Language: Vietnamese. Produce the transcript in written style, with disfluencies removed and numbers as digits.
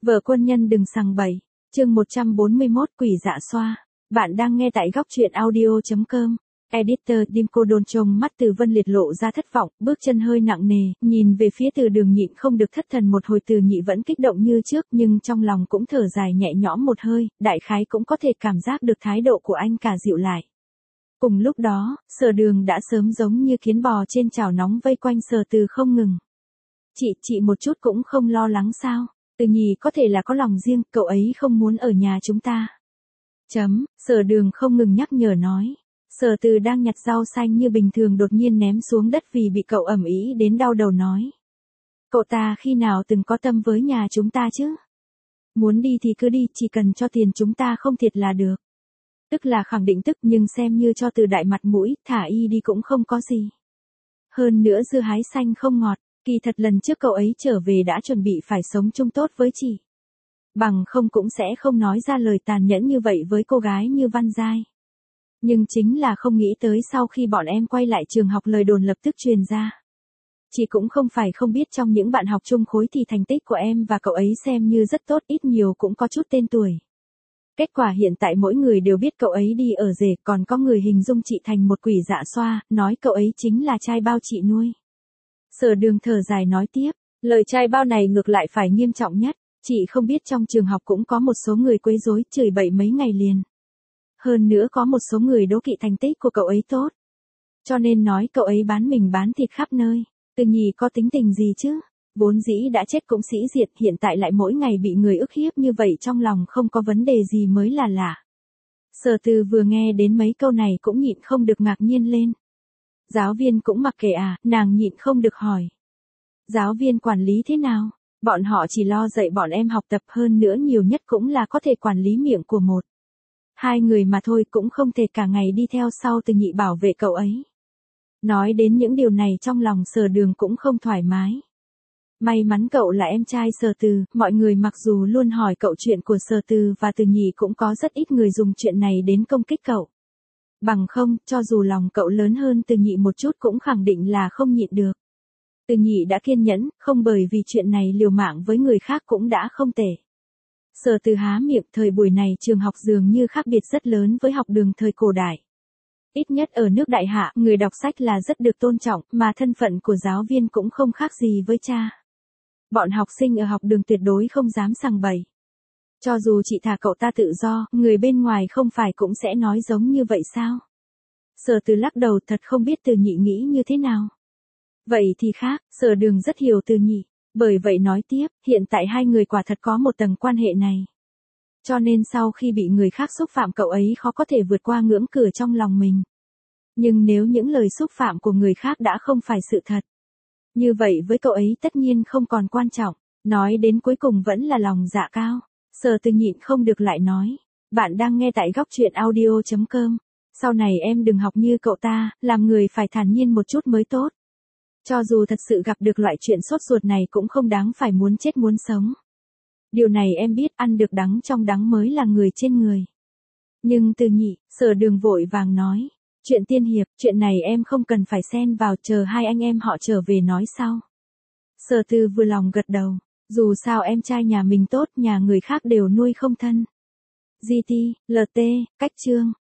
Vợ quân nhân đừng sằng bậy. Chương 141 Quỷ dạ xoa. Bạn đang nghe tại góc truyện audio.com. Editor Dimco đôn trông mắt Từ Vân Liệt lộ ra thất vọng, bước chân hơi nặng nề, nhìn về phía Từ Đường nhịn không được thất thần một hồi. Từ Nhị vẫn kích động như trước nhưng trong lòng cũng thở dài nhẹ nhõm một hơi, đại khái cũng có thể cảm giác được thái độ của anh cả dịu lại. Cùng lúc đó, Sở Đường đã sớm giống như kiến bò trên chảo nóng vây quanh Sở Từ không ngừng. Chị một chút cũng không lo lắng sao? Từ Nhị có thể là có lòng riêng, cậu ấy không muốn ở nhà chúng ta. Sở Đường không ngừng nhắc nhở nói. Sở Từ đang nhặt rau xanh như bình thường đột nhiên ném xuống đất vì bị cậu ầm ĩ đến đau đầu nói. Cậu ta khi nào từng có tâm với nhà chúng ta chứ? Muốn đi thì cứ đi, chỉ cần cho tiền chúng ta không thiệt là được. Tức là khẳng định tức nhưng xem như cho Từ Đại mặt mũi, thả y đi cũng không có gì. Hơn nữa dưa hái xanh không ngọt, kỳ thật lần trước cậu ấy trở về đã chuẩn bị phải sống chung tốt với chị. Bằng không cũng sẽ không nói ra lời tàn nhẫn như vậy với cô gái như Văn Giai. Nhưng chính là không nghĩ tới sau khi bọn em quay lại trường học lời đồn lập tức truyền ra. Chị cũng không phải không biết trong những bạn học chung khối thì thành tích của em và cậu ấy xem như rất tốt, ít nhiều cũng có chút tên tuổi. Kết quả hiện tại mỗi người đều biết cậu ấy đi ở rể, còn có người hình dung chị thành một quỷ dạ xoa, nói cậu ấy chính là trai bao chị nuôi. Sở Đường thở dài nói tiếp, lời trai bao này ngược lại phải nghiêm trọng nhất, chị không biết trong trường học cũng có một số người quấy rối chửi bậy mấy ngày liền. Hơn nữa có một số người đố kỵ thành tích của cậu ấy tốt. Cho nên nói cậu ấy bán mình bán thịt khắp nơi. Từ Nhì có tính tình gì chứ? Vốn dĩ đã chết cũng sĩ diệt, hiện tại lại mỗi ngày bị người ức hiếp như vậy, trong lòng không có vấn đề gì mới là lạ. Sở Từ vừa nghe đến mấy câu này cũng nhịn không được ngạc nhiên lên. Giáo viên cũng mặc kệ à? Nàng nhịn không được hỏi. Giáo viên quản lý thế nào? Bọn họ chỉ lo dạy bọn em học tập, hơn nữa nhiều nhất cũng là có thể quản lý miệng của một, hai người mà thôi, cũng không thể cả ngày đi theo sau Từ Nhị bảo vệ cậu ấy. Nói đến những điều này trong lòng Sở Đường cũng không thoải mái. May mắn cậu là em trai Sở Từ, mọi người mặc dù luôn hỏi cậu chuyện của Sở Từ và Từ Nhị cũng có rất ít người dùng chuyện này đến công kích cậu. Bằng không, cho dù lòng cậu lớn hơn Từ Nhị một chút cũng khẳng định là không nhịn được. Từ Nhị đã kiên nhẫn, không bởi vì chuyện này liều mạng với người khác cũng đã không tệ. Sở Từ há miệng, thời buổi này trường học dường như khác biệt rất lớn với học đường thời cổ đại. Ít nhất ở nước Đại Hạ, người đọc sách là rất được tôn trọng, mà thân phận của giáo viên cũng không khác gì với cha. Bọn học sinh ở học đường tuyệt đối không dám sằng bậy. Cho dù chị thả cậu ta tự do, người bên ngoài không phải cũng sẽ nói giống như vậy sao? Sở Từ lắc đầu, thật không biết Từ Nhị nghĩ như thế nào. Vậy thì khác, Sở Đường rất hiểu Từ Nhị. Bởi vậy nói tiếp, hiện tại hai người quả thật có một tầng quan hệ này. Cho nên sau khi bị người khác xúc phạm cậu ấy khó có thể vượt qua ngưỡng cửa trong lòng mình. Nhưng nếu những lời xúc phạm của người khác đã không phải sự thật, như vậy với cậu ấy tất nhiên không còn quan trọng. Nói đến cuối cùng vẫn là lòng dạ cao. Sở Từ nhịn không được lại nói. Bạn đang nghe tại góc truyện audio.com. Sau này em đừng học như cậu ta, làm người phải thản nhiên một chút mới tốt. Cho dù thật sự gặp được loại chuyện sốt ruột này cũng không đáng phải muốn chết muốn sống. Điều này em biết, ăn được đắng trong đắng mới là người trên người. Nhưng Từ Nhị, Sở Đường vội vàng nói. Chuyện tiên hiệp, chuyện này em không cần phải xen vào, chờ hai anh em họ trở về nói sau. Sở Từ vừa lòng gật đầu. Dù sao em trai nhà mình tốt, nhà người khác đều nuôi không thân. GT, LT, cách chương.